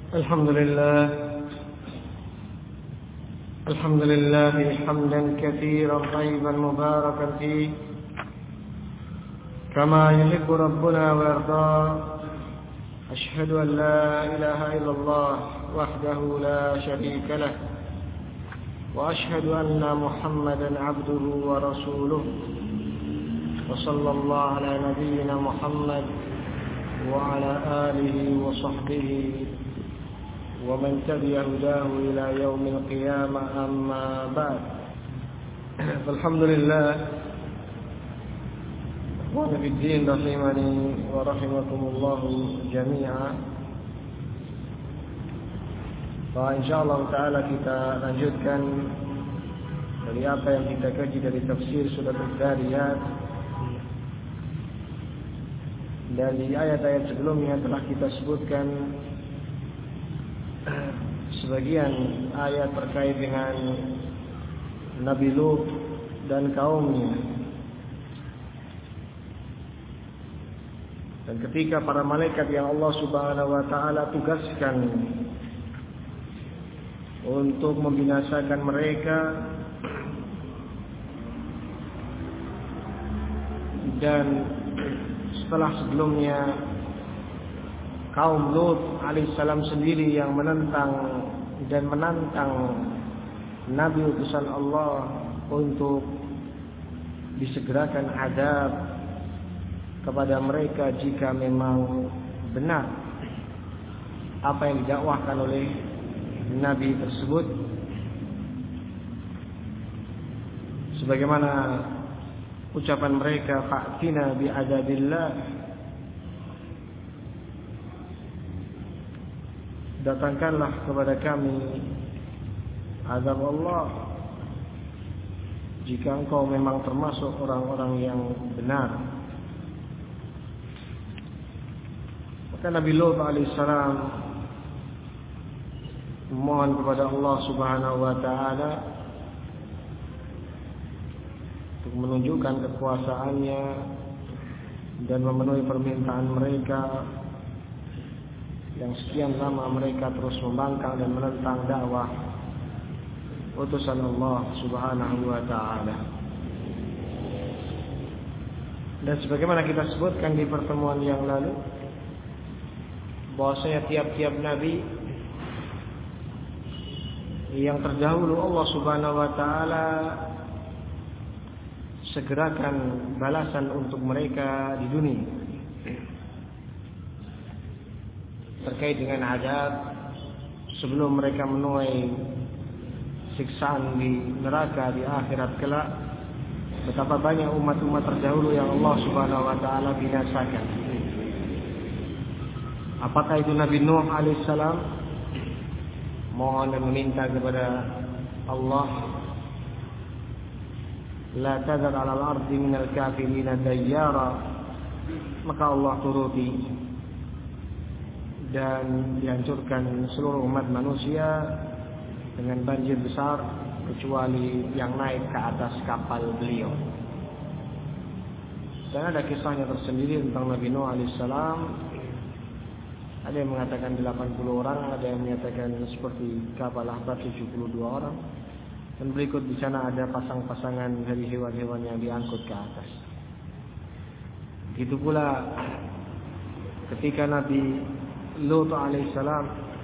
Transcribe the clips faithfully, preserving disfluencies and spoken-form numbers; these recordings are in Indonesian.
الحمد لله الحمد لله حمدا كثيرا طيبا مباركا فيه كما يحب ربنا ويرضى. أشهد أن لا إله إلا الله وحده لا شريك له، وأشهد أن محمدا عبده ورسوله، وصلى الله على نبينا محمد وعلى آله وصحبه ومن تبع هداه إلى يوم القيامة. أما بعد، فالحمد لله إخواني في الدين رحمني ورحمكم الله جميعا. Insyaallah ta'ala kita lanjutkan dari apa yang kita kaji dari tafsir Surah Al-Dhariyat. Dari ayat-ayat sebelumnya telah kita sebutkan sebagian ayat terkait dengan Nabi Lut dan kaumnya. Dan ketika para malaikat yang Allah Subhanahu wa taala tugaskan untuk membinasakan mereka, dan setelah sebelumnya kaum Lut alaihissalam sendiri yang menentang dan menantang Nabi utusan Allah untuk disegerakan azab kepada mereka jika memang benar apa yang didakwahkan oleh Nabi tersebut, sebagaimana ucapan mereka, fa'tina bi'adabillah, datangkanlah kepada kami azab Allah jika engkau memang termasuk orang-orang yang benar. Maka Nabi Lut alaihissalam memohon kepada Allah Subhanahu wa taala untuk menunjukkan kekuasaannya dan memenuhi permintaan mereka yang sekian lama mereka terus membangkang dan menentang dakwah utusan Allah Subhanahu wa taala. Dan sebagaimana kita sebutkan di pertemuan yang lalu, bahwasanya tiap-tiap nabi yang terdahulu Allah Subhanahu wa taala segerakan balasan untuk mereka di dunia terkait dengan azab sebelum mereka menuai siksaan di neraka di akhirat kelak. Betapa banyak umat-umat terdahulu yang Allah Subhanahu wa taala binasakan. Apakah itu Nabi Nuh alaihissalam? Mohon dan meminta kepada Allah, la tadar 'alal ardi minal kafirina dayyara, maka Allah turuti dan dihancurkan seluruh umat manusia dengan banjir besar kecuali yang naik ke atas kapal beliau. Dan ada kisahnya tersendiri tentang Nabi Nuh alaihissalam. Ada yang mengatakan delapan puluh orang, ada yang menyatakan seperti kapal Ahzab tujuh puluh dua orang. Dan berikut di sana ada pasang-pasangan dari hewan-hewan yang diangkut ke atas. Begitu pula ketika Nabi Lut alaihissalam,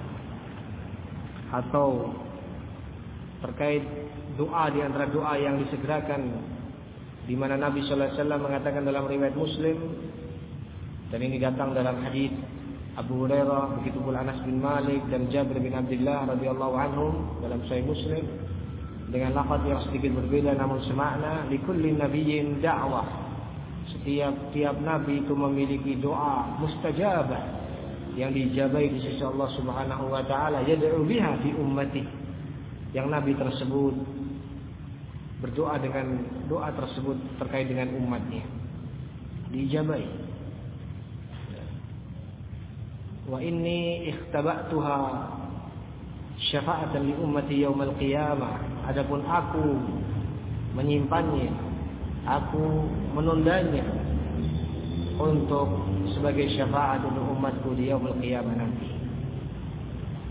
atau terkait doa di antara doa yang disegerakan, di mana Nabi sallallahu alaihi wasallam mengatakan dalam riwayat Muslim, dan ini datang dalam hadis Abu Hurairah, begitu pula Anas bin Malik dan Jabir bin Abdullah radhiyallahu anhum dalam Sahih Muslim dengan lafaz yang sedikit berbeda namun semakna, likulli nabiyyin da'wah, setiap tiap nabi itu memiliki doa mustajabah yang diijabahi di sisi Allah Subhanahu wa taala, yad'u biha fi ummati, yang nabi tersebut berdoa dengan doa tersebut terkait dengan umatnya diijabahi. Wa inni ikhtaba'tuha syafa'atan li ummati yaumal qiyamah. Adapun aku menyimpannya, aku menundanya untuk sebagai syafaat untuk umatku di yaumul qiyamah nanti.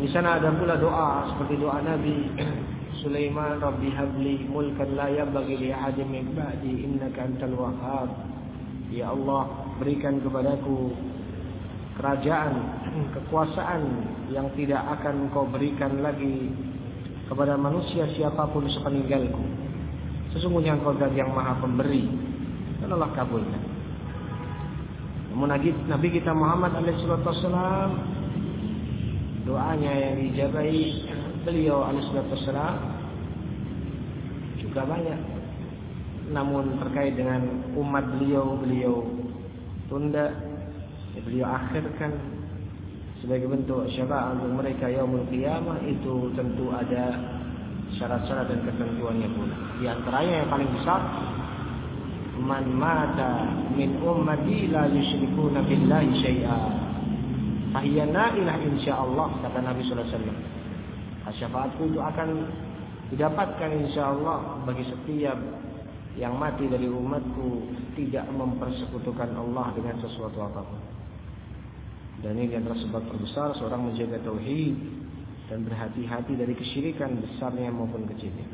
di sana ada pula doa seperti doa Nabi Sulaiman, Rabbi habli mulkan la yabghi li ahadin min ba'di innaka antal wahhab. Ya Allah, berikan kepadaku kerajaan, kekuasaan yang tidak akan Engkau berikan lagi kepada manusia siapapun sepeninggalku. Sesungguhnya Engkau zat yang Maha Pemberi. Dan Allah kabulkan. Namun Nabi kita Muhammad alaihi wasallam, doanya yang dijabahi beliau alaihi wasallam juga banyak. Namun terkait dengan umat beliau, beliau tunda, ya beliau akhirkan sebagai bentuk syafaat untuk mereka yaumul qiyamah. Itu tentu ada syarat-syarat dan ketentuannya pula. Di antaranya yang paling besar, man mata min ummati la yusyrikuna billahi syai'a fahiya na'ilah insyaallah, kata Nabi sallallahu alaihi wasallam. Syafaatku itu akan didapatkan insyaallah bagi setiap yang mati dari umatku tidak mempersekutukan Allah dengan sesuatu apapun. Dan ini adalah sebab terbesar seorang menjaga tauhid dan berhati-hati dari kesyirikan besarnya maupun kecilnya.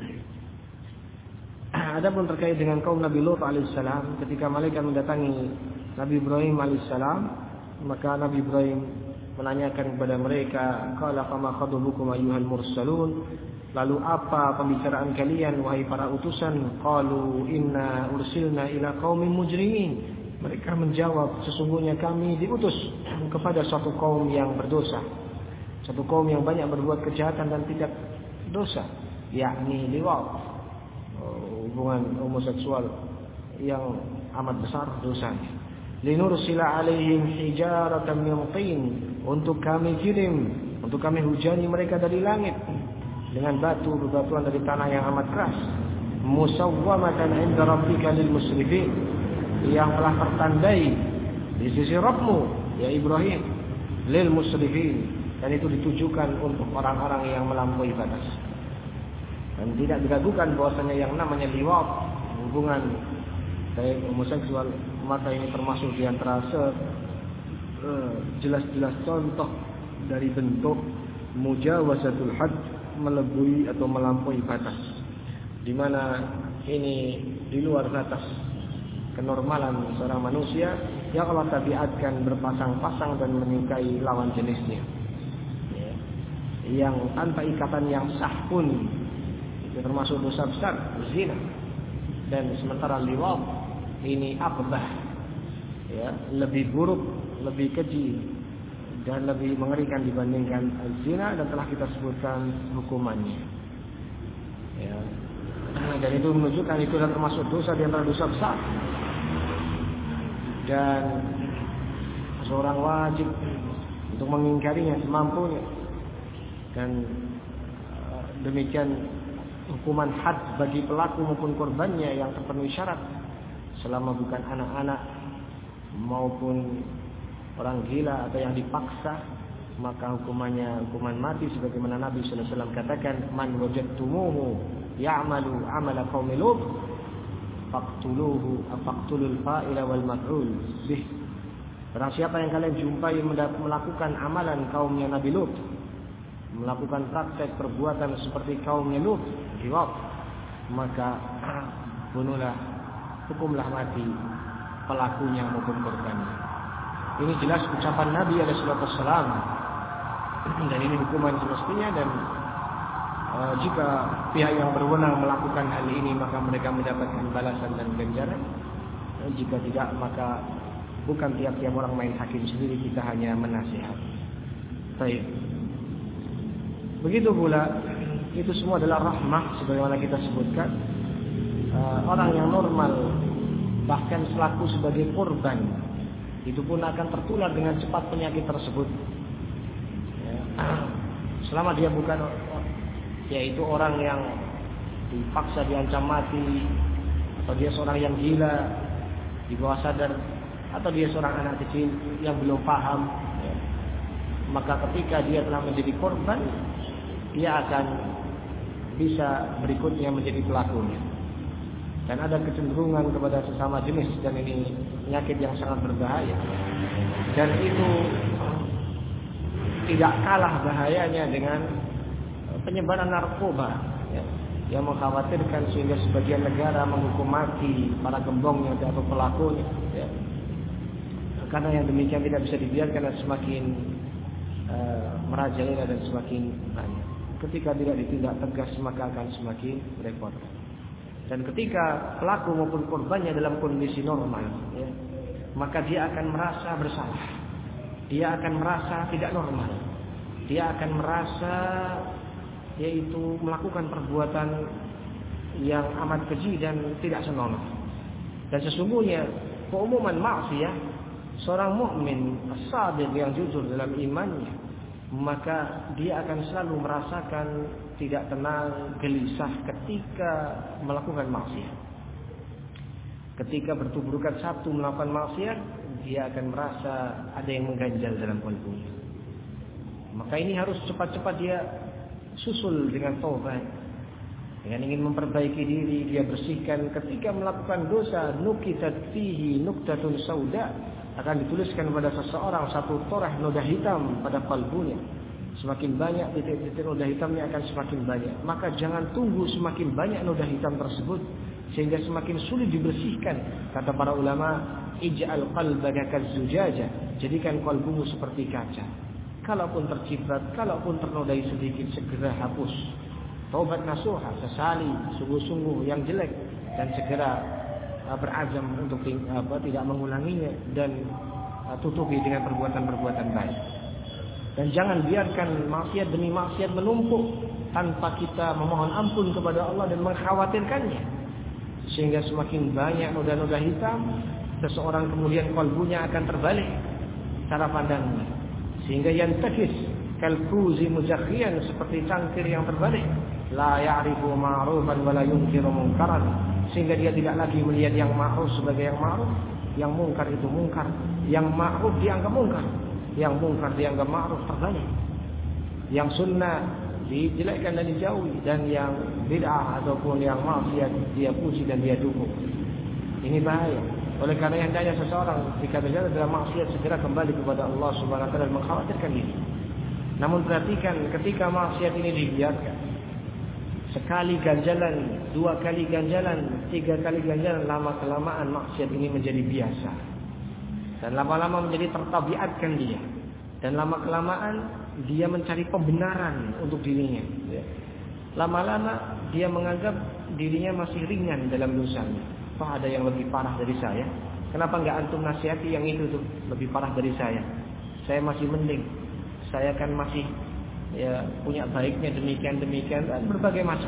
Adapun terkait dengan kaum Nabi Lut alaihissalam, ketika malaikat mendatangi Nabi Ibrahim alaihissalam, maka Nabi Ibrahim menanyakan kepada mereka, qala fama khadbukum ayyuhal mursalun, lalu apa pembicaraan kalian wahai para utusan? Qalu inna ursilna ila qaumin mujrimin. Mereka menjawab, sesungguhnya kami diutus kepada suatu kaum yang berdosa, satu kaum yang banyak berbuat kejahatan dan tidak dosa, yakni liwat, hubungan homoseksual yang amat besar dosanya. Linursila alaihim hijaratan min tin, untuk kami kirim, untuk kami hujani mereka dari langit dengan batu bebatuan dari tanah yang amat keras. Musawwamatan 'inda rabbika lil musrifin, yang telah tertandai di sisi Rabbmu ya Ibrahim, lil musrifin, dan itu ditujukan untuk orang-orang yang melampaui batas. Dan tidak diragukan bahwasanya yang namanya liwat, hubungan baik homoseksual, maka ini termasuk di antara se uh, jelas-jelas contoh dari bentuk mujawazatul hadd, melebihi atau melampaui batas, di mana ini di luar batas kenormalan seorang manusia yang Allah tabiatkan berpasang-pasang dan menyukai lawan jenisnya, ya, yang tanpa ikatan yang sah pun itu termasuk dosa besar, zina. Dan sementara liwat ini akbah, ya, lebih buruk, lebih keji dan lebih mengerikan dibandingkan zina, dan telah kita sebutkan hukumannya, ya. Dan itu menunjukkan itu adalah termasuk dosa di antara dosa besar, dan seorang wajib untuk mengingkarinya semampunya. Dan uh, demikian hukuman had bagi pelaku maupun korbannya yang terpenuhi syarat, selama bukan anak-anak maupun orang gila atau yang dipaksa, maka hukumannya hukuman mati, sebagaimana Nabi sallallahu alaihi wasallam katakan, man wajadtumuhu ya'malu 'amala qaumi Lut faqtuluhu afaqtulul fa'ila wal maf'ul bih. Barang siapa yang kalian jumpai melakukan amalan kaumnya Nabi Lut, melakukan praktek perbuatan seperti kaumnya Lut, liwat, maka bunuhlah, hukumlah mati pelakunya maupun korbannya. Ini jelas ucapan Nabi alaihi wasallam, dan ini hukuman semestinya. Dan uh, jika pihak yang berwenang melakukan hal ini, maka mereka mendapatkan balasan dan ganjaran. Dan jika tidak, maka bukan tiap-tiap orang main hakim sendiri, kita hanya menasihat. Baik. Begitu pula, itu semua adalah rahmah, sebagaimana kita sebutkan. Uh, orang yang normal, bahkan selaku sebagai korban, itu pun akan tertular dengan cepat penyakit tersebut, ya. Selama dia bukan, yaitu orang yang dipaksa diancam mati, atau dia seorang yang gila di bawah sadar, atau dia seorang anak kecil yang belum paham, ya. Maka ketika dia telah menjadi korban, dia akan bisa berikutnya menjadi pelakunya. Dan ada kecenderungan kepada sesama jenis, dan ini penyakit yang sangat berbahaya. Dan itu tidak kalah bahayanya dengan penyebaran narkoba, ya, yang mengkhawatirkan sehingga sebagian negara menghukum mati para gembongnya atau pelakunya. Ya. Karena yang demikian tidak bisa dibiarkan dan semakin uh, merajalela dan semakin banyak. Ketika tidak ditindak tegas maka akan semakin repot. Dan ketika pelaku maupun korbannya dalam kondisi normal, ya, maka dia akan merasa bersalah. Dia akan merasa tidak normal. Dia akan merasa yaitu melakukan perbuatan yang amat keji dan tidak senonoh. Dan sesungguhnya keumuman maksiat seorang mukmin as-shadiq yang jujur dalam imannya, maka dia akan selalu merasakan tidak tenang, gelisah ketika melakukan maksiat. Ketika bertuburkan satu melakukan maksiat, dia akan merasa ada yang mengganjal dalam kalbunya. Maka ini harus cepat-cepat dia susul dengan taubat. Dengan ingin memperbaiki diri, dia bersihkan. Ketika melakukan dosa, nukitat fihi nuktatun sauda, akan dituliskan pada seseorang satu torah noda hitam pada kalbunya. Semakin banyak titik-titik noda hitamnya akan semakin banyak. Maka jangan tunggu semakin banyak noda hitam tersebut sehingga semakin sulit dibersihkan. Kata para ulama, ij'al qalbaka kazzujaja, jadikan kalbumu seperti kaca. Kalaupun terciprat, kalaupun ternodai sedikit, segera hapus. Taubat nasuha, sesali sungguh-sungguh yang jelek dan segera uh, berazam untuk apa, tidak mengulanginya dan uh, tutupi dengan perbuatan-perbuatan baik. Dan jangan biarkan maksiat demi maksiat menumpuk tanpa kita memohon ampun kepada Allah dan mengkhawatirkannya. Sehingga semakin banyak noda-noda hitam, seseorang kemudian kalbunya akan terbalik cara pandangnya. Sehingga yang takis kalkuzi mujakhian, seperti cangkir yang terbalik, la ya'rifu ma'rufan wa la yunkiru munkaran, sehingga dia tidak lagi melihat yang ma'ruf sebagai yang ma'ruf, yang mungkar itu mungkar, yang ma'ruf dianggap mungkar, yang mungkar dianggap ma'ruf, terbalik. Yang sunnah dijelekkan dan dijauhi, dan yang bid'ah ataupun yang maksiat dia puji dan dia dukung. Ini bahaya. Oleh karena hendaknya seseorang jika berada dalam maksiat segera kembali kepada Allah Subhanahu wa taala dan mengkhawatirkan diri. Namun perhatikan, ketika maksiat ini dibiarkan, sekali ganjalan, dua kali ganjalan, tiga kali ganjalan, lama kelamaan maksiat ini menjadi biasa. Dan lama-lama menjadi tertabiatkan dia. Dan lama kelamaan dia mencari pembenaran untuk dirinya. Lama-lama dia menganggap dirinya masih ringan dalam dosanya. Apa ada yang lebih parah dari saya? Kenapa enggak antum nasihati yang itu tuh lebih parah dari saya? Saya masih mending. Saya kan masih ya punya baiknya demikian-demikian dan berbagai macam.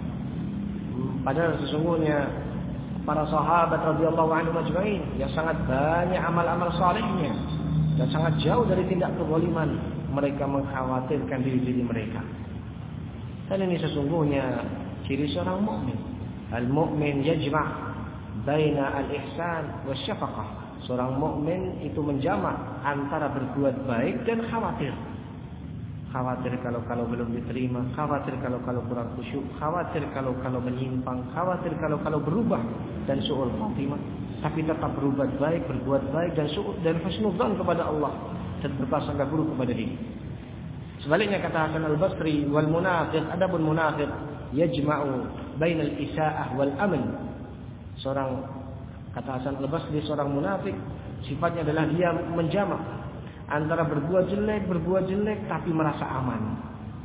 Padahal sesungguhnya para sahabat radhiyallahu anhum ajma'in yang sangat banyak amal-amal salehnya dan sangat jauh dari tindak kezaliman, mereka mengkhawatirkan diri-diri mereka. Dan ini sesungguhnya ciri seorang mukmin. Al-mu'min yajma' baina al-ihsan wa syafaqah. Seorang mukmin itu menjamak antara berbuat baik dan khawatir. Khawatir kalau-kalau belum diterima, khawatir kalau-kalau kurang khusyuk, khawatir kalau-kalau menyimpang, khawatir kalau-kalau berubah dan su'ul khatimah, tapi tetap berbuat baik, berbuat baik dan su'ul dan husnudzan kepada Allah dan berprasangka buruk kepada diri. Sebaliknya kata Hasan Al-Basri, wal munafiq, adapun munafiq yajma'u bainal isaa'ah wal amn. Seorang kata Hasan Al-Basri, seorang munafik sifatnya adalah dia menjamak antara berbuat jelek, berbuat jelek tapi merasa aman.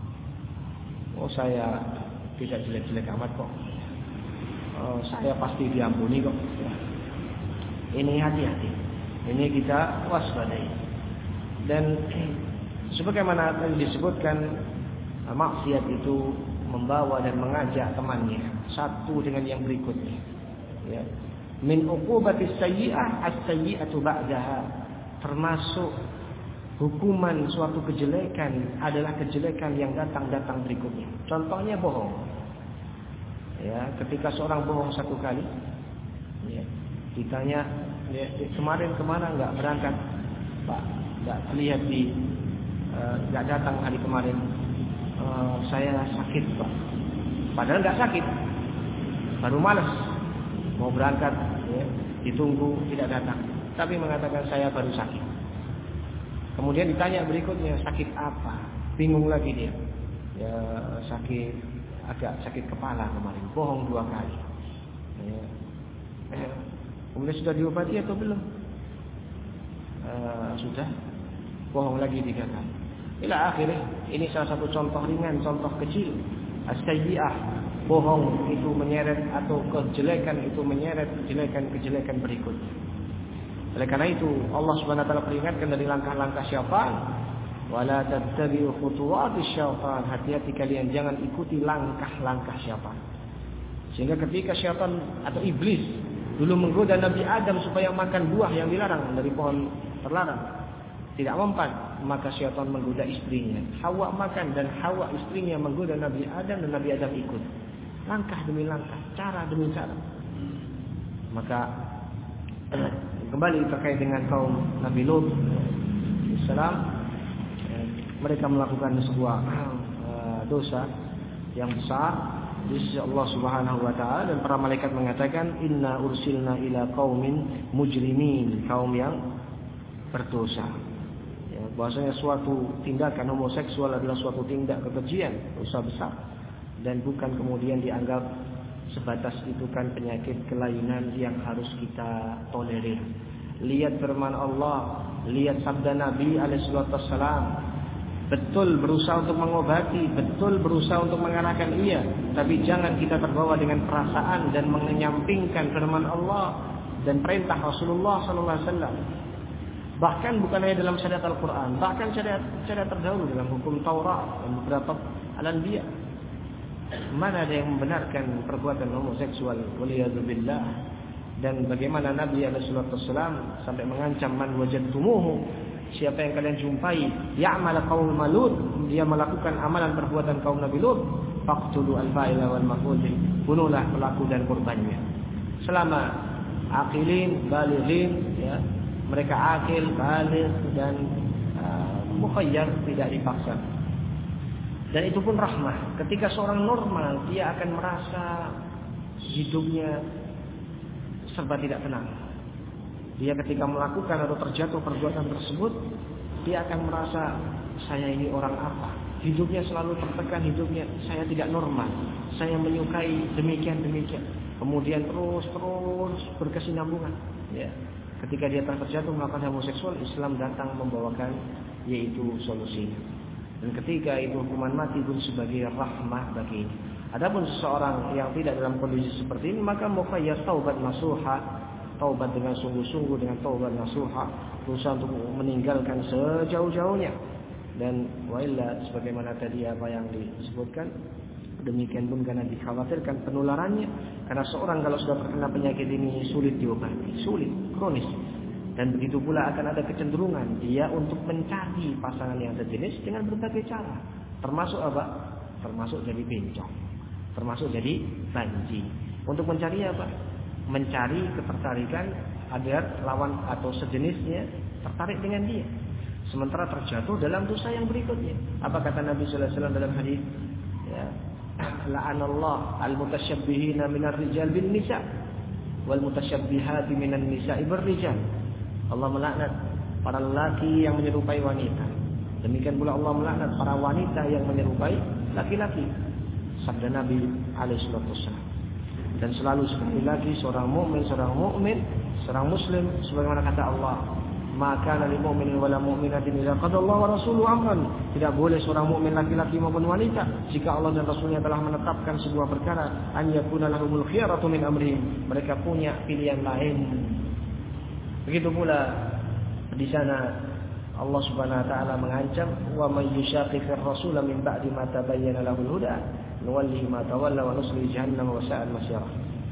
Oh, saya tidak jelek-jelek amat kok. Oh, saya pasti diampuni kok. Ini hati-hati. Ini kita waspadai. Dan sebagaimana yang disebutkan, maksiat itu membawa dan mengajak temannya satu dengan yang berikutnya. Ya. Min uqubatis sayyi'ah as-sayyi'atu ba'daha. Termasuk hukuman suatu kejelekan adalah kejelekan yang datang-datang berikutnya. Contohnya bohong. Ya, ketika seorang bohong satu kali, ya, ditanya, ya, kemarin kemana enggak berangkat? Pak, enggak terlihat di enggak uh, datang hari kemarin. Uh, saya sakit, Pak. Padahal enggak sakit. Baru malas mau berangkat, ya, ditunggu tidak datang. Tapi mengatakan saya baru sakit. Kemudian Kemudian ditanya berikutnya, sakit apa? Bingung lagi dia. Ya, sakit, agak sakit kepala kemarin. Bohong dua kali. Ya. Kemudian sudah diobati atau belum? Uh, sudah. Bohong lagi tiga kali. Ila akhirnya, ini salah satu contoh ringan, contoh kecil. As-sayyi'ah, bohong itu menyeret atau kejelekan itu menyeret kejelekan-kejelekan berikutnya. Oleh karena itu Allah Subhanahu wa taala peringatkan dari langkah-langkah syaitan, wala tattabi'u khutuwatis syaitan, hati-hati kalian jangan ikuti langkah-langkah syaitan. Sehingga ketika syaitan atau iblis dulu menggoda Nabi Adam supaya makan buah yang dilarang dari pohon terlarang, tidak mempan, maka syaitan menggoda istrinya. Hawa makan dan Hawa istrinya menggoda Nabi Adam dan Nabi Adam ikut. Langkah demi langkah, cara demi cara. Maka kembali terkait dengan kaum Nabi Lut alaihissalam, mereka melakukan sebuah uh, dosa yang besar di sisi Allah Subhanahu wa taala, dan para malaikat mengatakan inna ursilna ila qaumin mujrimin, kaum yang berdosa. Ya, bahwasanya suatu tindakan homoseksual adalah suatu tindak kekejian, dosa besar, dan bukan kemudian dianggap sebatas itu kan penyakit kelainan yang harus kita tolerir. Lihat firman Allah, lihat sabda Nabi alaihi wasallam. Betul berusaha untuk mengobati, betul berusaha untuk mengarahkan iya, tapi jangan kita terbawa dengan perasaan dan menyampingkan firman Allah dan perintah Rasulullah sallallahu alaihi wasallam. Bahkan bukan hanya dalam syariat Al-Qur'an, bahkan syariat syariat terdahulu dalam hukum Taurat dan beberapa al-anbiya. Mana ada yang membenarkan perbuatan homoseksual, waliyadzubillah. Dan bagaimana Nabi alaihi wasallam sampai mengancam man wajadtumuhu, siapa yang kalian jumpai ya'mal qaum Lut, dia melakukan amalan perbuatan kaum Nabi Lut, faqtulu al-fa'ila wal maf'ul, bunuhlah pelaku dan korbannya. Selama aqilin, balighin, ya, mereka akil, baligh dan uh, mukhayyar, tidak dipaksa. Dan itu pun rahmah. Ketika seorang normal, dia akan merasa hidupnya serba tidak tenang. Dia ketika melakukan atau terjatuh perbuatan tersebut, dia akan merasa, saya ini orang apa? Hidupnya selalu tertekan, hidupnya saya tidak normal, saya menyukai demikian-demikian. Kemudian terus-terus berkesinambungan. Ya. Ketika dia terjatuh melakukan homoseksual, Islam datang membawakan yaitu solusinya. Dan ketika itu hukuman mati pun sebagai rahmah bagi ini. Adapun seseorang yang tidak dalam kondisi seperti ini, maka mukhayyar taubat nasuha, taubat dengan sungguh-sungguh, dengan taubat nasuha, berusaha untuk meninggalkan sejauh-jauhnya. Dan wa'illa, sebagaimana tadi apa yang disebutkan, demikian pun karena dikhawatirkan penularannya. Karena seorang kalau sudah terkena penyakit ini sulit diobati, sulit, kronis. Dan begitu pula akan ada kecenderungan dia untuk mencari pasangan yang sejenis dengan berbagai cara. Termasuk apa? Termasuk jadi bencong, termasuk jadi banji. Untuk mencari apa? Mencari ketertarikan agar lawan atau sejenisnya tertarik dengan dia. Sementara terjatuh dalam dosa yang berikutnya. Apa kata Nabi sallallahu alaihi wasallam dalam hadis? Ya, la'anallahu al-mutasyabbihina minar rijal bin nisa wal mutasyabbihati minan nisa'i bir rijal. Allah melaknat para lelaki yang menyerupai wanita. Demikian pula Allah melaknat para wanita yang menyerupai laki-laki. Sabda Nabi alaihi wasallam. Dan selalu seperti lagi seorang mukmin, seorang mukmin, seorang muslim, sebagaimana kata Allah, maka lil mu'minin wala mu'minatin idza qadallahu wa rasuluhu amran. Tidak boleh seorang mukmin laki-laki maupun wanita jika Allah dan Rasulnya telah menetapkan sebuah perkara, an yakuna lahumul khiyaratu min amrihim, mereka punya pilihan lain. Begitu pula di sana Allah Subhanahu wa taala mengancam, wa may yushaqiqir rasul min ba'di ma tabayyana lahul huda nuwallihi ma tawalla wa nuslihi jahannam wa sa'at masyara.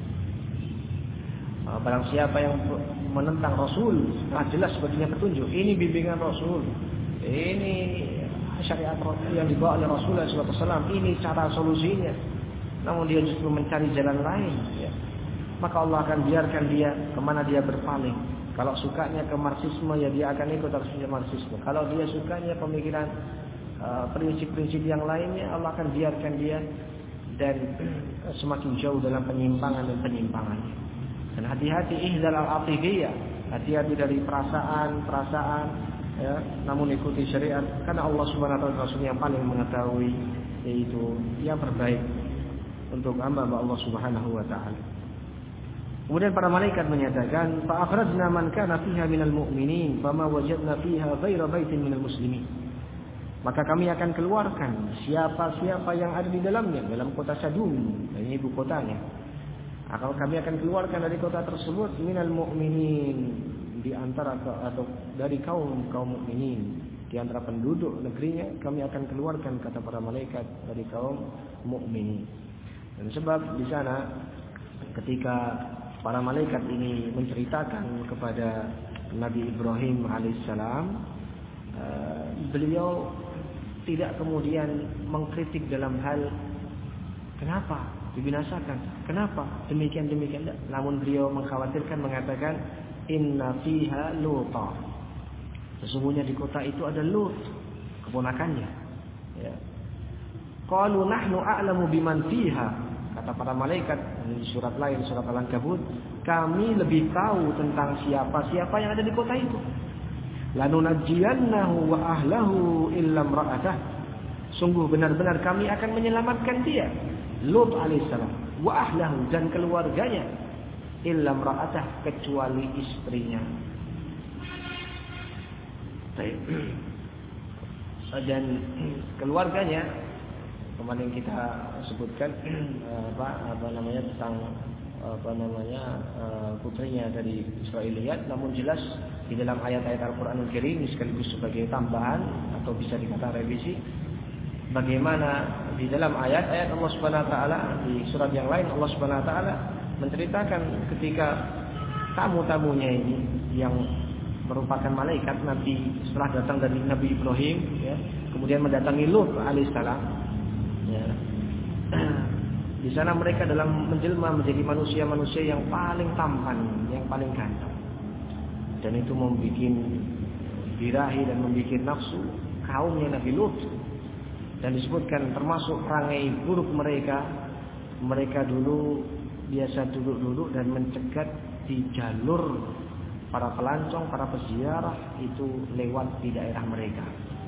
Barang siapa yang menentang Rasul, nah jelas baginya petunjuk. Ini bimbingan Rasul, ini syariat yang dibawa oleh Rasulullah shallallahu alaihi wasallam, ini cara solusinya. Namun dia justru mencari jalan lain, ya. Maka Allah akan biarkan dia kemana dia berpaling. Kalau sukanya ke marxisme, ya dia akan ikut arusnya marxisme. Kalau dia sukanya pemikiran uh, prinsip-prinsip yang lainnya, Allah akan biarkan dia dan uh, semakin jauh dalam penyimpangan dan penyimpangannya. Dan hati-hati ihdal al-atifiyah, hati-hati dari perasaan-perasaan ya, namun ikuti syariat karena Allah Subhanahu wa taala Rasul yang paling mengetahui, yaitu yang terbaik untuk hamba-hamba Allah Subhanahu wa taala. Kemudian para malaikat menyatakan, fa akhrajna man kana fiha minal mu'minin fama wajadna fiha ghaira baitin minal muslimin. Maka kami akan keluarkan siapa-siapa yang ada di dalamnya, dalam kota Sadum, ini ibu kotanya. Atau kami akan keluarkan dari kota tersebut minal mu'minin, di antara atau dari kaum kaum mukminin, di antara penduduk negerinya kami akan keluarkan, kata para malaikat, dari kaum mukminin. Dan sebab di sana ketika para malaikat ini menceritakan kepada Nabi Ibrahim alaihissalam, beliau tidak kemudian mengkritik dalam hal kenapa dibinasakan, kenapa demikian-demikian, namun beliau mengkhawatirkan, mengatakan inna fiha Luta, sesungguhnya di kota itu ada Lut, keponakannya. Ya. Qalu nahnu a'lamu biman fiha, kata para malaikat di surat lain, surat Al-Ankabut, kami lebih tahu tentang siapa-siapa yang ada di kota itu. Lanunajjiyannahu wa ahlahu illa imra'atah, sungguh benar-benar kami akan menyelamatkan dia, Lut alaihissalam, wa ahlahu, dan keluarganya, illa imra'atah, kecuali istrinya. Dan keluarganya kemarin kita sebutkan apa apa namanya tentang apa namanya putrinya dari Israiliyat, namun jelas di dalam ayat-ayat Al-Qur'anul Karim sekaligus sebagai tambahan atau bisa dikatakan revisi, bagaimana di dalam ayat-ayat Allah Subhanahu wa taala di surat yang lain Allah Subhanahu wa taala menceritakan ketika tamu-tamunya ini yang merupakan malaikat Nabi setelah datang dari Nabi Ibrahim, ya, kemudian mendatangi Lut alaihissalam, ya. Di sana mereka dalam menjelma menjadi manusia-manusia yang paling tampan, yang paling ganteng, dan itu membuat birahi dan membuat nafsu kaumnya Nabi Lut. Dan disebutkan termasuk perangai buruk mereka, mereka dulu biasa duduk-duduk dan mencegat di jalur para pelancong, para peziarah itu lewat di daerah mereka.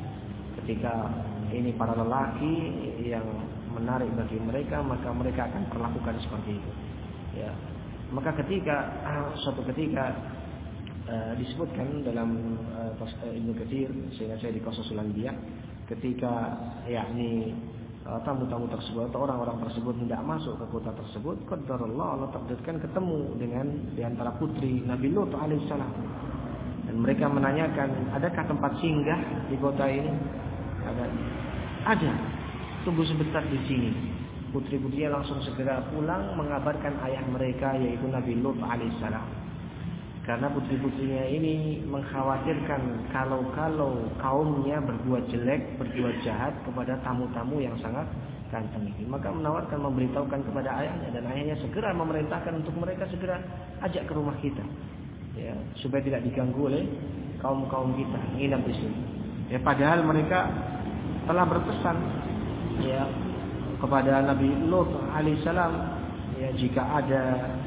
Ketika ini para lelaki yang menarik bagi mereka, maka mereka akan perlakukan seperti itu. Ya. Maka ketika suatu ketika uh, disebutkan dalam uh, Ibnu Katsir, sehingga saya di Qasasul Anbiya, ketika yakni uh, tamu-tamu tersebut atau orang-orang tersebut tidak masuk ke kota tersebut, qadarullah, Allah takdirkan ketemu dengan di antara putri Nabi Lut alaihissalam. Dan mereka menanyakan, adakah tempat singgah di kota ini? Ada. Ada. Tunggu sebentar di sini. Putri-putrinya langsung segera pulang mengabarkan ayah mereka, yaitu Nabi Lut alaihissalam. Karena putri-putrinya ini mengkhawatirkan kalau-kalau kaumnya berbuat jelek, berbuat jahat kepada tamu-tamu yang sangat ganteng ini, maka menawarkan, memberitahukan kepada ayahnya, dan ayahnya segera memerintahkan untuk mereka segera ajak ke rumah kita, ya, supaya tidak diganggu oleh kaum-kaum kita nginap di sini. Ya, padahal mereka telah berpesan, ya, kepada Nabi Lut alaihissalam, ya, jika ada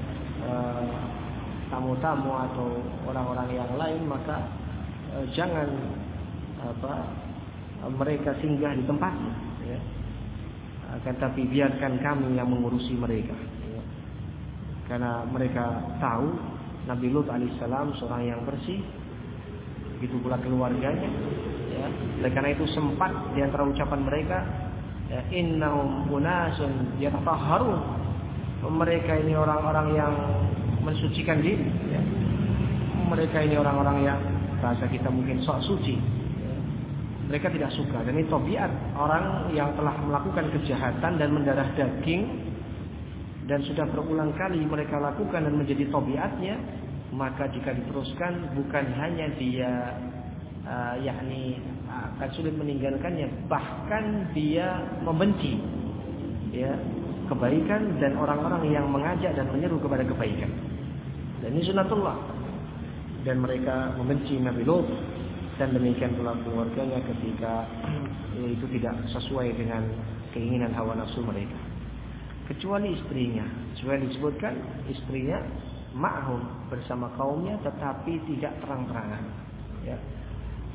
uh, tamu-tamu atau orang-orang yang lain, maka uh, jangan apa uh, mereka singgah di tempatnya, ya. Akan tapi biarkan kami yang mengurusi mereka, ya. Karena mereka tahu Nabi Lut alaihissalam seorang yang bersih, begitu pula keluarganya, ya. Oleh karena itu sempat di antara ucapan mereka, ya, innahum unasun yatatahharun, mereka ini orang-orang yang mensucikan diri, ya. Mereka ini orang-orang yang bahasa kita mungkin sok suci, ya. Mereka tidak suka, dan ini tabiat orang yang telah melakukan kejahatan dan mendarah daging, dan sudah berulang kali mereka lakukan dan menjadi tabiatnya, maka jika diteruskan bukan hanya dia uh, yakni akan sulit meninggalkannya, bahkan dia membenci, ya, kebaikan dan orang-orang yang mengajak dan menyeru kepada kebaikan. Dan ini sunatullah. Dan mereka membenci Nabi Lut, dan demikian pula keluarganya ketika itu tidak sesuai dengan keinginan hawa nafsu mereka. Kecuali istrinya, sesuai disebutkan istrinya ma'hum, bersama kaumnya, tetapi tidak terang-terangan, ya.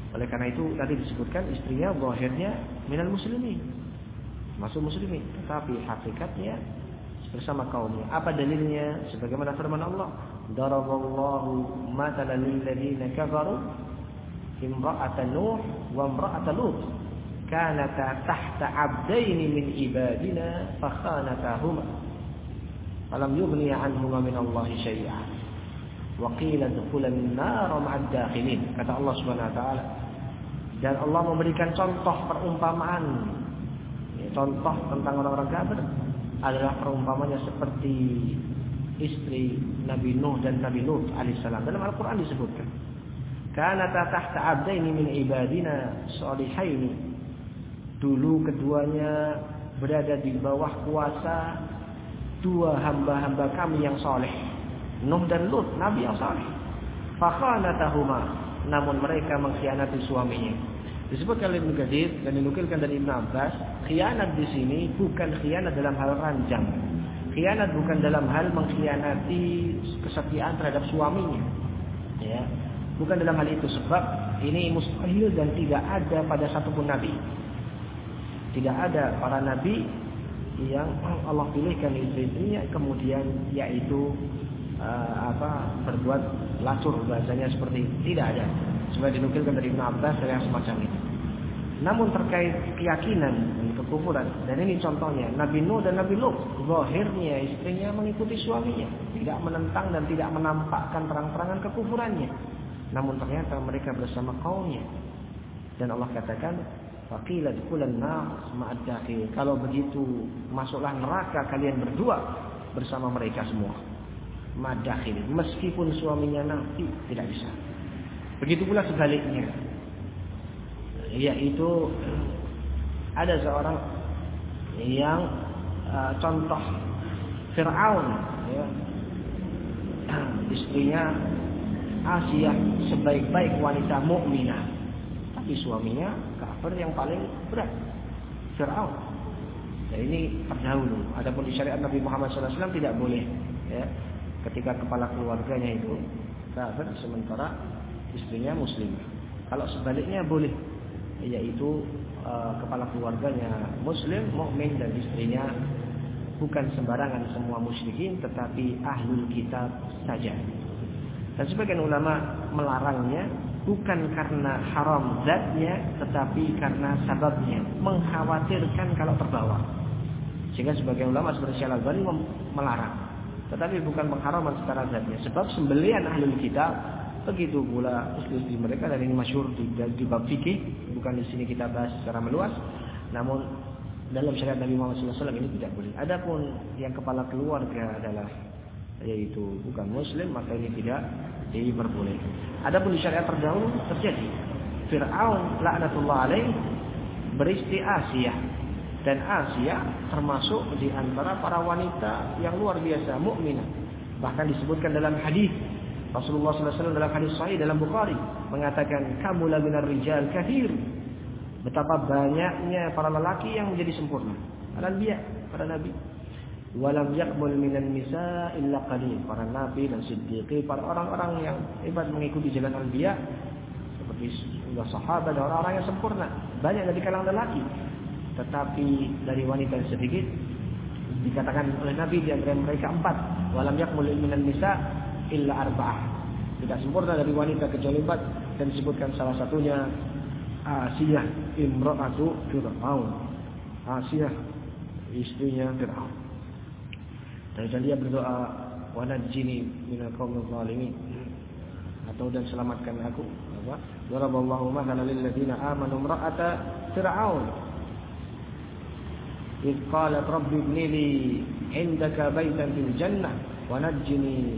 Oleh karena itu tadi disebutkan istrinya zahirnya minal muslimin, masuk muslimin, tetapi hakikatnya bersama kaumnya. Apa dalilnya? Sebagaimana firman Allah, daraballahu matalan lil ladzina kafaru imra'atan nuh wa imra'atan lut kanata tahta 'abdaini min ibadina fakhanatahuma falam yughni 'anhuma min Allahi syai'an wa qila dukhulan nar ma'ad dakhilin. Kata Allah Subhanahu wa taala, dan Allah memberikan contoh perumpamaan, contoh tentang orang-orang kafir adalah perumpamannya seperti istri Nabi Nuh dan Nabi Lut alaihissalam. Dalam Al-Quran disebutkan, kanata tahta abdaini min ibadina shalihaini. Dulu keduanya berada di bawah kuasa dua hamba-hamba kami yang saleh, Nuh dan Lut, nabi yang saleh. Fakhanatahuma, namun mereka mengkhianati suaminya. Disebutkan oleh Ibnu Katsir dan dinukilkan dari Ibnu Abbas, khianat di sini bukan khianat dalam hal ranjang. Khianat bukan dalam hal mengkhianati kesetiaan terhadap suaminya. Ya, bukan dalam hal itu, sebab ini mustahil dan tidak ada pada satupun nabi. Tidak ada para nabi yang Allah pilihkan istri-istrinya kemudian yaitu uh, apa berbuat lacur, bahasanya seperti itu. Tidak ada. Sebab dinukilkan dari Ibnu Abbas yang semacam itu. Namun terkait keyakinan dan kekufuran, dan ini contohnya Nabi Nuh dan Nabi Lut, zahirnya istrinya mengikuti suaminya, tidak menentang dan tidak menampakkan terang-terangan kekufurannya. Namun ternyata mereka bersama kaumnya. Dan Allah katakan, faqila dukhulan nar ma'ad dakhil. Kalau begitu masuklah neraka kalian berdua bersama mereka semua. Ma'ad dakhil, meskipun suaminya nanti tidak bisa. Begitu pula sebaliknya, yaitu ada seorang yang uh, contoh Fir'aun, ya, istrinya Asia sebaik-baik wanita mukminah, tapi suaminya kafir yang paling berat, Fir'aun. Dan ini terdahulu. Adapun di syariat Nabi Muhammad shallallahu alaihi wasallam tidak boleh, ya, ketika kepala keluarganya itu kafir sementara istrinya muslimah. Kalau sebaliknya boleh, yaitu uh, kepala keluarganya muslim, mukmin, dan istrinya bukan sembarangan semua musyrikin, tetapi ahlul kitab saja. Dan sebagian ulama melarangnya bukan karena haram zatnya, tetapi karena sababnya, mengkhawatirkan kalau terbawa. Sehingga sebagian ulama seperti Syekh Al-Albani melarang, tetapi bukan pengharaman secara zatnya. Sebab sembelihan ahlul kitab, begitu pula istri-istri mereka, dan ini masyhur di, di bab fikih, bukan di sini kita bahas secara meluas. Namun dalam syariat Nabi Muhammad shallallahu alaihi wasallam ini tidak boleh. Adapun yang kepala keluarga adalah yaitu bukan muslim, maka ini tidak diperbolehkan. Adapun di syariat terdahulu terjadi, Fir'aun laknatullah alaih beristri Asia, dan Asia termasuk di antara para wanita yang luar biasa mukminah. Bahkan disebutkan dalam hadis Rasulullah shallallahu alaihi wasallam dalam hadis sahih dalam Bukhari mengatakan, kamula minar rijal kathir, betapa banyaknya para lelaki yang menjadi sempurna, al-anbiya, para nabi. Walam yakmul minan nisa illa qalil, para nabi dan siddiqi, para orang-orang yang hebat mengikuti jalan anbiya seperti sahabat dan orang-orang yang sempurna, banyak dari kalangan lelaki. Tetapi dari wanita yang sedikit, dikatakan oleh Nabi di antara mereka empat. Walam yakmul minan nisa illa arba'ah, tidak sempurna dari wanita kecuali empat, dan disebutkan salah satunya Asiyah imra'atu Fir'aun, Asiyah istrinya Fir'aun. Dan dia berdoa, wa najjini minal qaumil zalimin, atau dan selamatkan aku. Apa? Daraballahu mathalan lil ladzina amanu imra'ata Fir'aun id qalat rabbi ibni li indaka baitan fil jannah wa najjini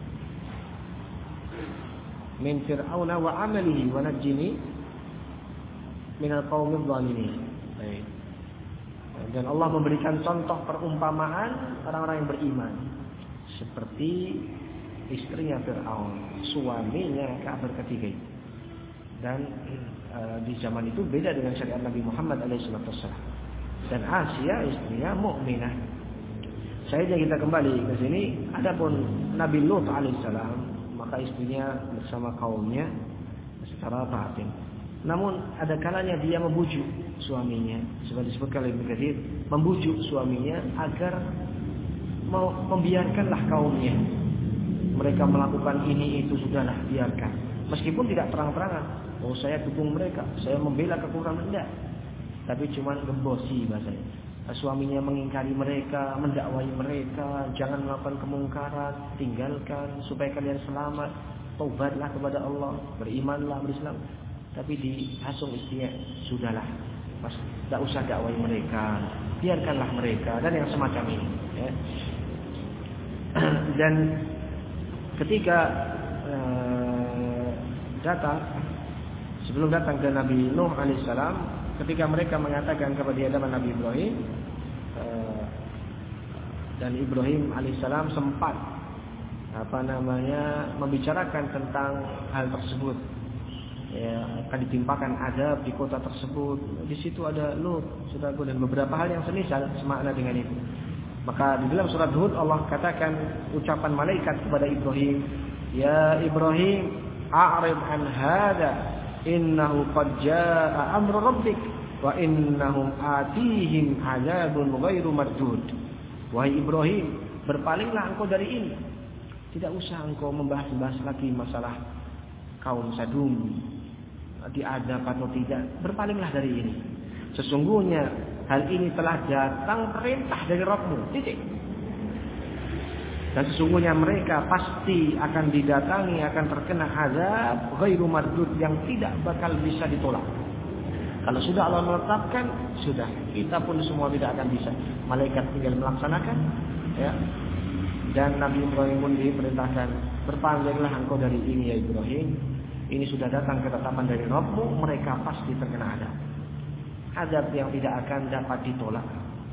min fir'auna wa amalihi wa najjini minal qaumil zalimin. Baik. Dan Allah memberikan contoh perumpamaan orang-orang yang beriman, seperti istrinya Fir'aun, suaminya kafir ketiga. Dan uh, di zaman itu beda dengan syariat Nabi Muhammad alaihi wasallam. Dan Asia istrinya mukminah. Saja kita kembali ke sini. Adapun Nabi Lut alaihissalam, maka istrinya bersama kaumnya secara batin. Namun ada kalanya dia membujuk suaminya, seperti disebutkan oleh Ibnu Katsir, membujuk suaminya agar mau membiarkanlah kaumnya mereka melakukan ini itu, sudahlah biarkan. Meskipun tidak terang-terangan, oh saya dukung mereka, saya membela kekurangan, enggak. Tapi cuma gembosi bahasanya. Suaminya mengingkari mereka, mendakwai mereka, jangan melakukan kemungkaran, tinggalkan supaya kalian selamat, taubatlah kepada Allah, berimanlah, berislam. Tapi dihasung istrinya, sudahlah, mas, tidak usah dakwai mereka, biarkanlah mereka, dan yang semacam ini. Ya. Dan ketika uh, datang, sebelum datang ke Nabi Nuh alaihissalam, ketika mereka mengatakan kepada hadapan Nabi Ibrahim, uh, dan Ibrahim alaihissalam sempat apa namanya membicarakan tentang hal tersebut. Ya, akan ditimpakan azab di kota tersebut. Di situ ada Lut, saudaraku, dan beberapa hal yang semisal semakna dengan itu. Maka di dalam surat Hud Allah katakan ucapan malaikat kepada Ibrahim, ya Ibrahim, a'rid an hada, innahu qad jaa amru rabbik wa innahum atihim azabun ghairu mardud. Wahai Ibrahim, berpalinglah engkau dari ini. Tidak usah engkau membahas-bahas lagi masalah kaum Sadum, diadab atau tidak, berpalinglah dari ini. Sesungguhnya hal ini telah datang perintah dari Rabbmu, titik. Dan sesungguhnya mereka pasti akan didatangi, akan terkena azab ghairu mardud, yang tidak bakal bisa ditolak. Kalau sudah Allah menetapkan, sudah, kita pun semua tidak akan bisa. Malaikat tinggal melaksanakan, ya. Dan Nabi Ibrahim pun diperintahkan, berpalinglah engkau dari ini ya Ibrahim. Ini sudah datang ketetapan dari Rabbmu, mereka pasti terkena azab. Azab yang tidak akan dapat ditolak.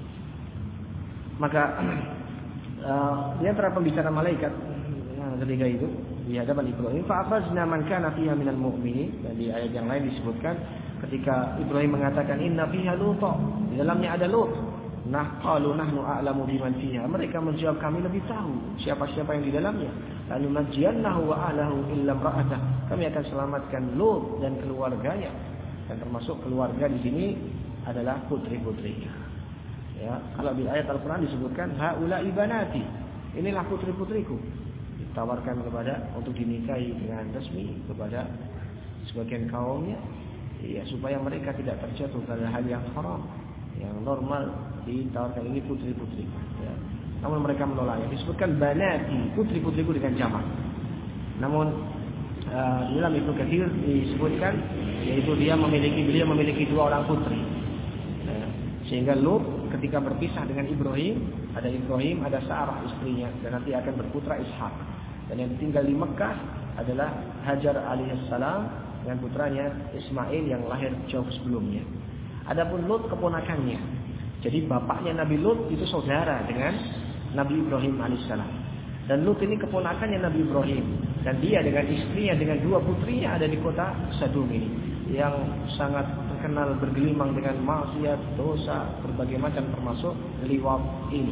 Maka uh, di antara pembicaraan malaikat uh, ketika itu di hadapan Ibrahim, fa'afazna man kana fiha minal mu'minin, dan di ayat yang lain disebutkan ketika Ibrahim mengatakan inna fiha Lut, di dalamnya ada Lut. Nah, qalu nahnu a'lamu biman fiha. Mereka menjawab, kami lebih tahu siapa-siapa yang di dalamnya. Lalu najjannahu wa ahlahu illa imra'atah. Kami akan selamatkan Lut dan keluarganya. Dan termasuk keluarga di sini adalah putri-putrinya. Ya, kalau di ayat Al-Qur'an disebutkan haula ibanati. Inilah putri-putriku. Ditawarkan kepada untuk dinikahi dengan resmi kepada sebagian kaumnya, ya, supaya mereka tidak terjatuh pada hal yang haram. Yang normal ditawarkan ini putri-putri, ya. Namun mereka menolak. Yang disebutkan banati, putri-putriku dengan jamak. Namun uh, dalam Ibnu Katsir disebutkan, yaitu dia memiliki beliau memiliki dua orang putri. Ya. Sehingga Lut ketika berpisah dengan Ibrahim, ada Ibrahim, ada Sarah istrinya, dan nanti akan berputra Ishak. Dan yang tinggal di Mekah adalah Hajar alaihissalam dengan putranya Ismail yang lahir jauh sebelumnya. Adapun Lut keponakannya. Jadi bapaknya Nabi Lut itu saudara dengan Nabi Ibrahim alaihissalam. Dan Lut ini keponakannya Nabi Ibrahim. Dan dia dengan istrinya, dengan dua putrinya ada di kota Sadum ini, yang sangat terkenal bergelimang dengan maksiat, dosa, berbagai macam termasuk liwat ini.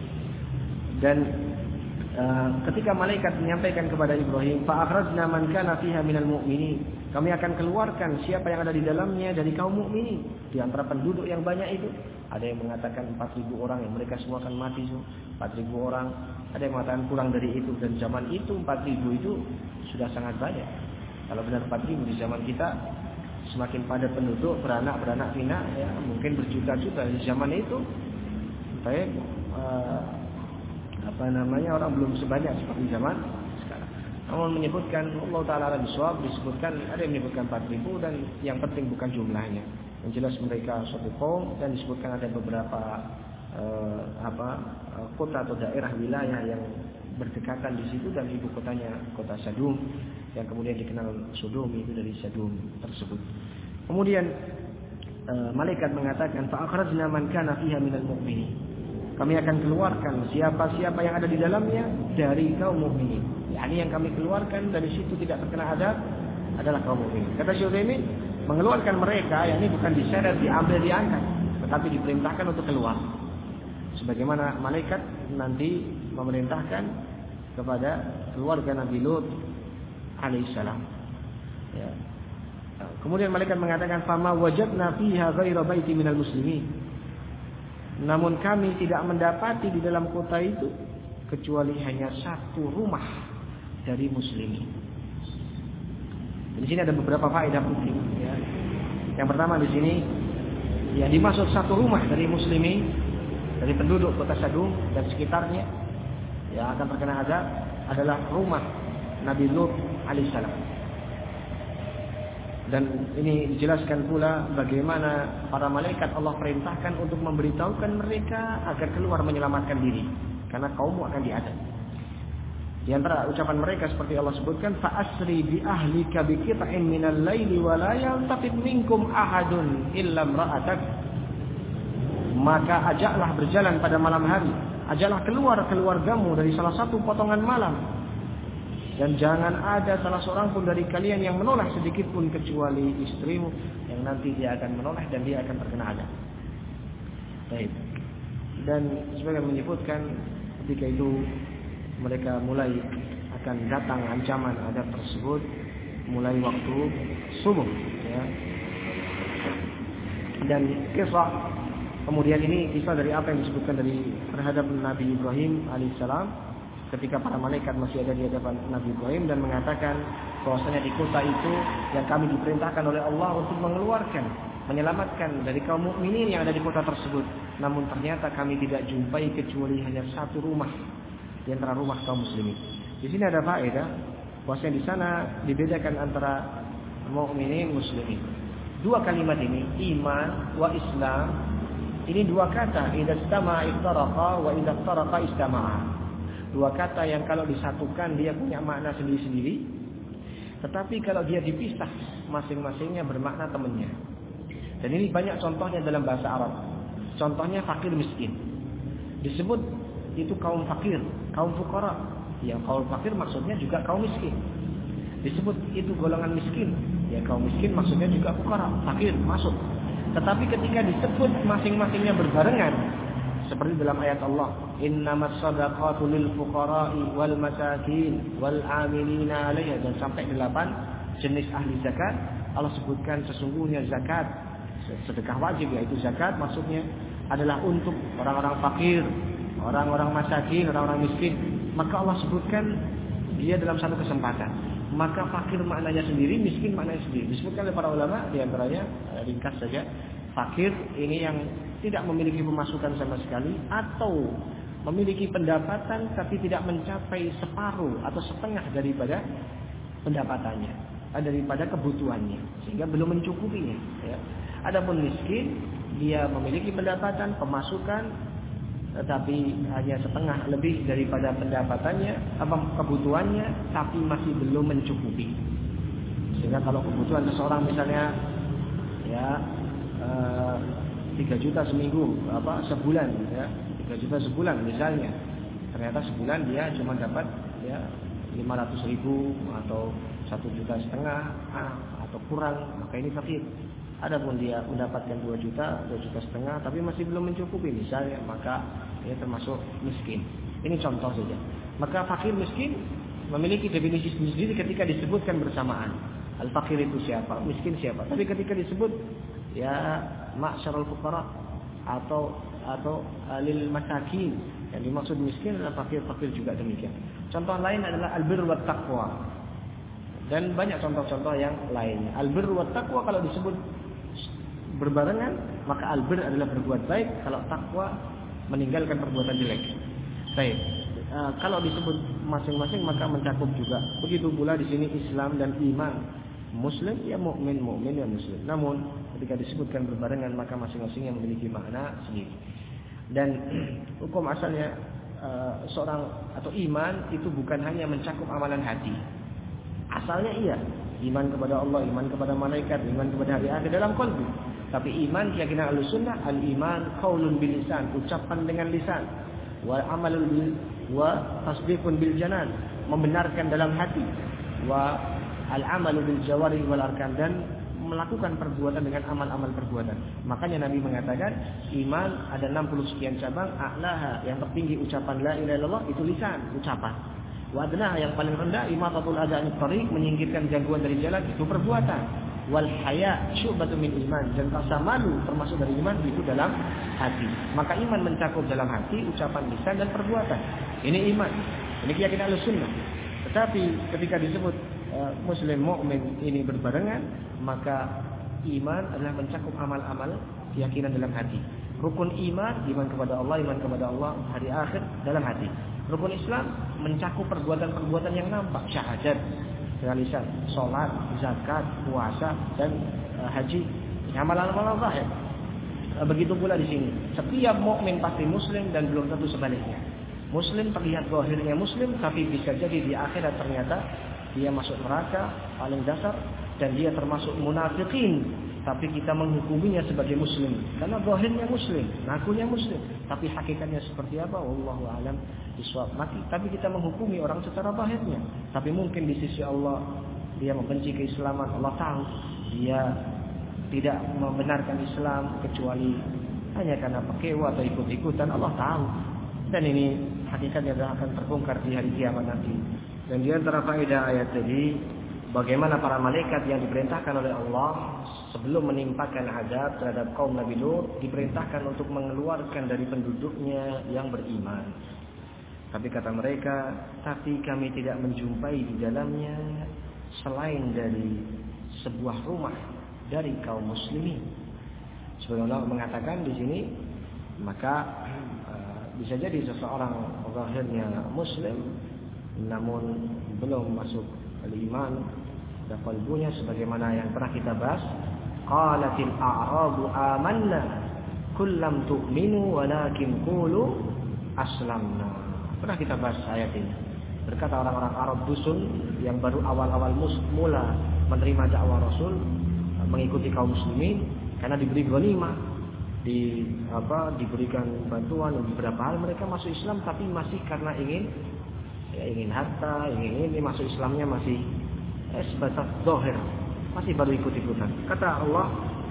Dan uh, ketika malaikat menyampaikan kepada Ibrahim, fa akhrajna man kana fiha minal mu'minin. Kami akan keluarkan siapa yang ada di dalamnya dari kaum mukminin. Di antara penduduk yang banyak itu, ada yang mengatakan empat ribu orang yang mereka semua akan mati. empat ribu orang. Ada yang mengatakan kurang dari itu. Dan zaman itu empat ribu itu sudah sangat banyak. Kalau benar empat ribu di zaman kita, semakin padat penduduk, beranak-beranak pinak, ya, mungkin berjuta-juta di zaman itu. Tapi uh, apa namanya, orang belum sebanyak seperti zaman sekarang. Namun menyebutkan Allah Ta'ala alam bisawab, disebutkan ada yang menyebutkan empat ribu, dan yang penting bukan jumlahnya. Yang jelas mereka suatu kaum, dan disebutkan ada beberapa uh, apa uh, kota atau daerah wilayah yang berdekatan di situ, dan ibu kotanya kota Sadum, yang kemudian dikenal Sodom itu dari Sadum tersebut. Kemudian uh, malaikat mengatakan fa akhrajna man kana fiha minal mu'minin. Kami akan keluarkan siapa-siapa yang ada di dalamnya dari kaum mukminin. yakni yang kami keluarkan dari situ tidak terkena azab adalah kaum mukminin. Kata Syekh Utsaimin, mengeluarkan mereka yakni bukan diseret, diambil, diangkat, tetapi diperintahkan untuk keluar. Sebagaimana malaikat nanti memerintahkan kepada keluarga Nabi Lut alaihissalam. Ya. Kemudian malaikat mengatakan, "Fama wajadna fiha ghaira baiti minal muslimin." Namun kami tidak mendapati di dalam kota itu kecuali hanya satu rumah dari muslimin. Di sini ada beberapa faedah penting. Ya. Yang pertama di sini, yang dimaksud satu rumah dari muslimin, dari penduduk kota Sadum dan sekitarnya, yang akan terkena azab adalah rumah Nabi Lut alaihissalam. Dan ini dijelaskan pula bagaimana para malaikat Allah perintahkan untuk memberitahukan mereka agar keluar menyelamatkan diri, karena kaummu akan diadab. Di antara ucapan mereka seperti Allah sebutkan, fa asri bi ahlika bi qit'in minal laili wa la yaltafit minkum ahadun illa imra'atak. Maka ajaklah berjalan pada malam hari, ajaklah keluar keluargamu dari salah satu potongan malam, dan jangan ada salah seorang pun dari kalian yang menoleh sedikit pun kecuali istrimu, yang nanti dia akan menoleh dan dia akan terkena azab. Baik. Dan sebagian menyebutkan ketika itu mereka mulai akan datang ancaman azab tersebut mulai waktu subuh, ya. Dan kisah kemudian ini kisah dari apa yang disebutkan dari terhadap Nabi Ibrahim alaihissalam ketika para malaikat masih ada di hadapan Nabi Ibrahim dan mengatakan bahwasanya di kota itu yang kami diperintahkan oleh Allah untuk mengeluarkan, menyelamatkan dari kaum mukminin yang ada di kota tersebut. Namun ternyata kami tidak jumpai kecuali hanya satu rumah di antara rumah kaum muslimin. Di sini ada faedah bahwasanya di sana dibedakan antara mukminin muslimin. Dua kalimat ini, iman wa Islam, ini dua kata, idza istama'a iftaraqa wa idza iftaraqa istama'a. Dua kata yang kalau disatukan dia punya makna sendiri-sendiri, tetapi kalau dia dipisah masing-masingnya bermakna temannya. Dan ini banyak contohnya dalam bahasa Arab. Contohnya fakir miskin. Disebut itu kaum fakir, kaum fuqara. Ya, kaum fakir maksudnya juga kaum miskin. Disebut itu golongan miskin. Ya, kaum miskin maksudnya juga fuqara, fakir masuk. Tetapi ketika disebut masing-masingnya berbarengan, seperti dalam ayat Allah, innamas shadaqatu lil fuqara'i wal masakin wal 'amilina 'alaiha, dan sampai delapan jenis ahli zakat. Allah sebutkan sesungguhnya zakat, sedekah wajib yaitu zakat maksudnya adalah untuk orang-orang fakir, orang-orang masakin, orang-orang miskin. Maka Allah sebutkan dia dalam satu kesempatan. Maka fakir maknanya sendiri, miskin maknanya sendiri. Disebutkan oleh para ulama, di antaranya ringkas saja, fakir ini yang tidak memiliki pemasukan sama sekali atau memiliki pendapatan tapi tidak mencapai separuh atau setengah daripada pendapatannya, daripada kebutuhannya, sehingga belum mencukupinya. Ya. Adapun miskin, dia memiliki pendapatan, pemasukan, tetapi hanya setengah lebih daripada pendapatannya, apa kebutuhannya, tapi masih belum mencukupi. Sehingga kalau kebutuhan seseorang misalnya ya tiga juta seminggu, apa sebulan, ya tiga juta sebulan misalnya, ternyata sebulan dia cuma dapat ya lima ratus ribu atau satu juta setengah ah, atau kurang, maka ini fakir. Adapun dia mendapatkan dua juta, dua juta setengah, tapi masih belum mencukupi misalnya, maka dia termasuk miskin. Ini contoh saja. Maka fakir miskin memiliki definisi sendiri ketika disebutkan bersamaan. Al-fakir itu siapa, miskin siapa. Tapi ketika disebut ya ma'syarul fuqara atau atau lil masakin, yang dimaksud miskin adalah fakir-fakir juga demikian. Contoh lain adalah al-birr wat taqwa. Dan banyak contoh-contoh yang lainnya. Al-birr wat taqwa kalau disebut berbarengan, maka albir adalah berbuat baik, kalau takwa meninggalkan perbuatan jelek. Baik. E, kalau disebut masing-masing maka mencakup juga. Begitu pula di sini Islam dan iman. Muslim ya mukmin, mukmin ya muslim. Namun ketika disebutkan berbarengan maka masing-masing yang memiliki makna sendiri. Dan hukum asalnya e, seorang atau iman itu bukan hanya mencakup amalan hati. Asalnya iya, iman kepada Allah, iman kepada malaikat, iman kepada hari akhir dalam qalbi. Tapi iman keyakinan Ahlussunnah, al-iman qaulun bil lisan, ucapan dengan lisan, wa amalul bil wa tasdiqun bil janan, membenarkan dalam hati, wa al-amalu bil jawarih wal arkan, dan melakukan perbuatan dengan amal-amal perbuatan. Makanya Nabi mengatakan iman ada enam puluh sekian cabang, a'laha yang tertinggi ucapan la ilaha illallah itu lisan, ucapan. Wa adnaha yang paling rendah imatatul adza anit thariq, menyingkirkan gangguan dari jalan itu perbuatan. wal haya syu'batun min iman, dan rasa malu termasuk dari iman, itu dalam hati. Maka iman mencakup dalam hati, ucapan lisan dan perbuatan. Ini iman. Ini keyakinan Ahlussunnah. Tetapi ketika disebut uh, muslim mukmin ini berbarengan, maka iman adalah mencakup amal-amal keyakinan dalam hati. Rukun iman, iman kepada Allah, iman kepada Allah, hari akhir dalam hati. Rukun Islam mencakup perbuatan-perbuatan yang nampak, syahadat, lisan, sholat, zakat, puasa, dan uh, haji, amalan-amalan zahir. Uh, begitu pula di sini. Setiap mukmin pasti muslim dan belum tentu sebaliknya. Muslim terlihat zahirnya muslim, tapi bisa jadi di akhirat ternyata dia masuk neraka paling dasar, dan dia termasuk munafikin. Tapi kita menghukuminya sebagai muslim karena zahirnya muslim, ngakunya muslim, tapi hakikatnya seperti apa? Wallahu a'lam bishawab. Tapi kita menghukumi orang secara zahirnya, tapi mungkin di sisi Allah dia membenci keislaman. Allah tahu dia tidak membenarkan Islam kecuali hanya karena pekewa atau ikut-ikutan. Allah tahu, dan ini hakikatnya akan terbongkar di hari kiamat nanti. Dan di antara faedah ayat tadi, bagaimana para malaikat yang diperintahkan oleh Allah sebelum menimpakan azab terhadap kaum Nabi Lut diperintahkan untuk mengeluarkan dari penduduknya yang beriman. Tapi kata mereka, tapi kami tidak menjumpai di dalamnya selain dari sebuah rumah dari kaum muslimin. Sebelum Allah mengatakan di sini, maka uh, bisa jadi seseorang zahirnya muslim namun belum masuk al-iman dan qalbunya, sebagaimana yang pernah kita bahas, qalatil a'rabu amanna qul lam tu'minu walakin qulu aslamna. Pernah kita bahas ayat ini. Berkata orang-orang Arab dusun yang baru awal-awal mula menerima dakwah Rasul, mengikuti kaum muslimin karena diberi ghanimah, di apa diberikan bantuan beberapa hal, mereka masuk Islam tapi masih karena ingin ya, ingin harta, ingin ini, masuk Islamnya masih eh, sebatas zahir, masih baru ikut-ikutan. Kata Allah,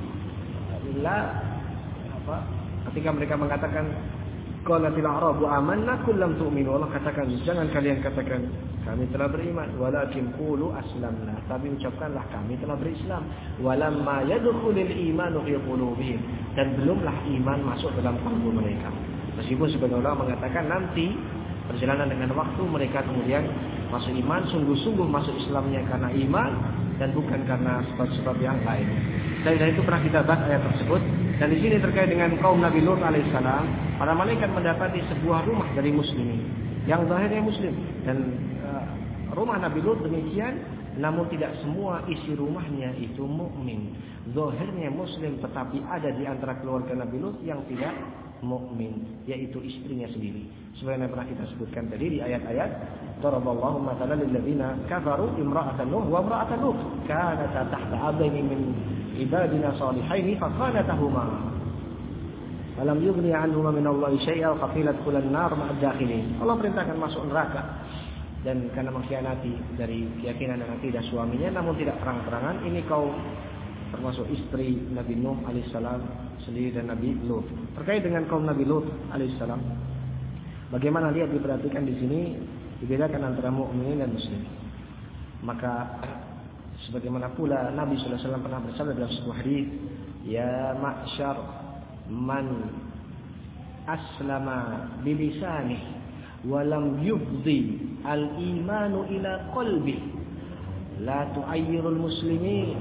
la apa ketika mereka mengatakan qalatil a'rabu amanna qul lam tu'minu, Allah katakan jangan kalian katakan kami telah beriman, walakin qulu aslamna, tapi ucapkanlah kami telah berislam. Walamma yadkhulul imanu fi qulubihim, dan belumlah iman masuk dalam kalbu mereka. Meskipun sebagian ulama mengatakan nanti perjalanan dengan waktu mereka kemudian masuk iman, sungguh-sungguh masuk Islamnya karena iman dan bukan karena sebab-sebab yang lain. Dan dari itu pernah kita bahas ayat tersebut. Dan di sini terkait dengan kaum Nabi Lut alaihissalam, para malaikat mendapati sebuah rumah dari muslimin yang zahirnya muslim, dan uh, rumah Nabi Lut demikian, namun tidak semua isi rumahnya itu mukmin. Zahirnya muslim, tetapi ada di antara keluarga Nabi Lut yang tidak mukmin, yaitu istrinya sendiri. Sebagaimana pernah kita sebutkan tadi di ayat-ayat, daraballahu mathalan lil ladzina kafaru imra'atan nuh wa imra'atan lut kanata tahta abdaini min ibadina salihaini faqalatahuma falam yughni 'anhuma min Allahi syai'an faqila adkhulan nar ma'ad dakhilin. Allah perintahkan masuk neraka dan karena mengkhianati dari keyakinan dan akidah suaminya, namun tidak terang-terangan. Ini kaum termasuk istri Nabi Nuh alaihissalam sendiri dan Nabi Lut. Terkait dengan kaum Nabi Lut alaihissalam, bagaimana lihat diperhatikan di sini dibedakan antara mukmin dan muslim. Maka sebagaimana pula Nabi sallallahu alaihi wasallam pernah bersabda dalam sebuah hadis, ya ma'syar man aslama bilisanihi wa lam yufdi al-imanu ila qalbi la tu'ayyirul muslimin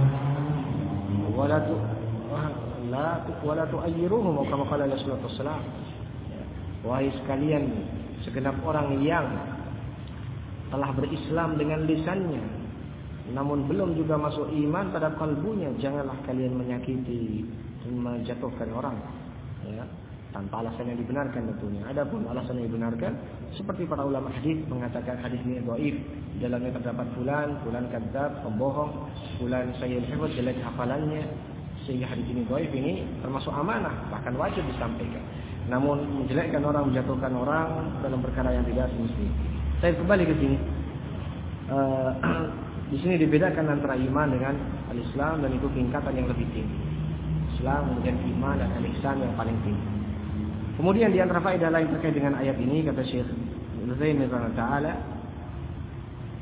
wala tu la wala tu'ayyiruhum kama qala Rasulullah sallallahu alaihi wasallam. Wahai sekalian, segenap orang yang telah berislam dengan lisannya namun belum juga masuk iman pada kalbunya, janganlah kalian menyakiti dan menjatuhkan orang, ya, tanpa alasan yang dibenarkan tentunya. Adapun alasan yang dibenarkan, seperti para ulama hadis mengatakan hadis ini dhaif, dalamnya terdapat fulan, fulan kadzab, pembohong, fulan sayyid hifz, jelek hafalannya, sehingga hadis ini dhaif, ini termasuk amanah, bahkan wajib disampaikan. Namun menjelekkan orang, menjatuhkan orang dalam perkara yang tidak semestinya. Saya kembali ke sini. Uh, di sini dibedakan antara iman dengan al-Islam, dan itu tingkatan yang lebih tinggi. Islam, kemudian iman, dan al-Ihsan yang paling tinggi. Kemudian di antara faedah lain terkait dengan ayat ini, kata Syekh Ibnu Taimiyah rahimahullah taala,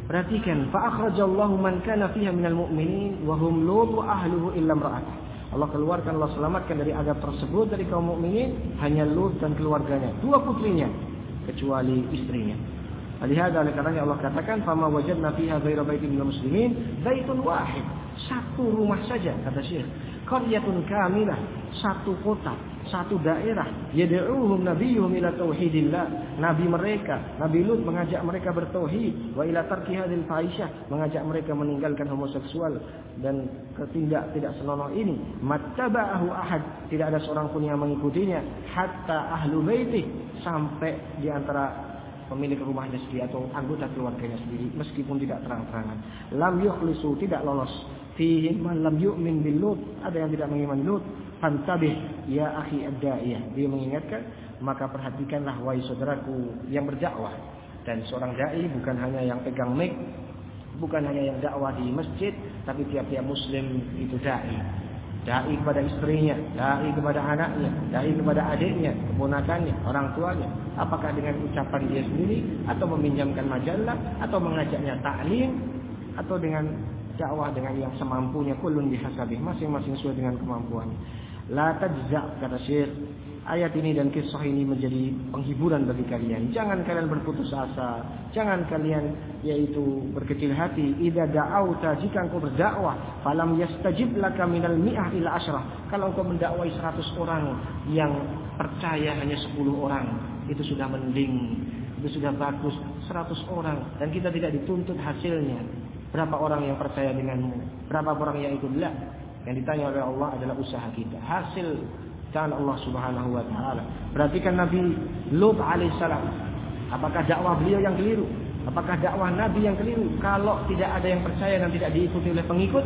Perhatikan, fa akhrajallahu man kana fiha minal mu'minin wa hum lut wa ahluhu illa imra'atuh. Allah keluarkan, Allah selamatkan dari azab tersebut dari kaum mukminin hanya Lut dan keluarganya, dua putrinya kecuali istrinya. Lihat oleh karenanya Allah katakan, fama wajadna fiha ghaira baitin minal muslimin, baitun wahid, satu rumah saja kata Syekh. Qaryatun kamilah, satu kota, satu daerah. Yad'uuhum nabiyuhum ila tauhidillah. Nabi mereka, Nabi Lut mengajak mereka bertauhid, wa ila tarki hadhil fahisyah, mengajak mereka meninggalkan homoseksual dan ketindak tidak senonoh ini. Mattaba'ahu ahad, tidak ada seorang pun yang mengikutinya, hatta ahlu baitih, sampai di antara pemilik rumahnya sendiri atau anggota keluarganya sendiri, meskipun tidak terang-terangan. Lam yukhlisu, tidak lolos. Fihi man lam yu'min bil Lut, ada yang tidak mengimani Lut. Fantabih ya akhi ad-da'iyah, dia mengingatkan, maka perhatikanlah wahai saudaraku yang berdakwah. Dan seorang dai bukan hanya yang pegang mic, bukan hanya yang dakwah di masjid, tapi tiap-tiap muslim itu dai. Dai kepada istrinya, dai kepada anaknya, dai kepada adiknya, keponakannya, orang tuanya. Apakah dengan ucapan dia sendiri, atau meminjamkan majalah, atau mengajaknya taklim, atau dengan dakwah dengan yang semampunya, kullun bihasabih, masing-masing sesuai dengan kemampuannya. La tajza, kata Syekh, ayat ini dan kisah ini menjadi penghiburan bagi kalian. Jangan kalian berputus asa, jangan kalian yaitu berkecil hati. Idza da'auta, jika engkau berdakwah, falam yastajib laka minal mi'ah ila asyrah, kalau engkau mendakwai seratus orang yang percaya hanya sepuluh orang, itu sudah mending, itu sudah bagus. Seratus orang dan kita tidak dituntut hasilnya. Berapa orang yang percaya denganmu, berapa orang yang ikut? La. Yang ditanya oleh Allah adalah usaha kita, hasil tangan Allah Subhanahu wa taala. Perhatikan Nabi Lut alaihissalam. Apakah dakwah beliau yang keliru? Apakah dakwah Nabi yang keliru? Kalau tidak ada yang percaya dan tidak diikuti oleh pengikut,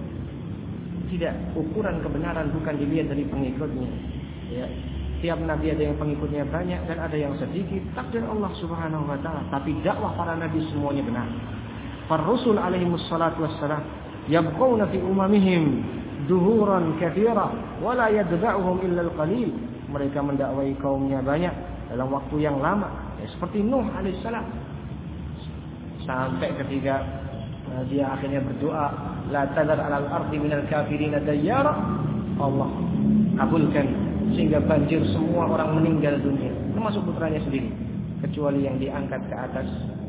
tidak. Ukuran kebenaran bukan dilihat dari pengikutnya. Ya. Tiap Nabi ada yang pengikutnya banyak dan ada yang sedikit. Takdir Allah Subhanahu wa taala. Tapi dakwah para Nabi semuanya benar. Ar-Rusul alaihimus salatu wassalam yabqawna fi umamihim duhuran katsira wa la yadba'uhum illa al-qalil. Mereka mendakwai kaumnya banyak dalam waktu yang lama, ya, seperti Nuh alaihissalam. Sampai ketika uh, dia akhirnya berdoa, la tadar 'alal ardi minal kafirin dayyara, Allah kabulkan sehingga banjir semua orang meninggal dunia, termasuk putranya sendiri, kecuali yang diangkat ke atas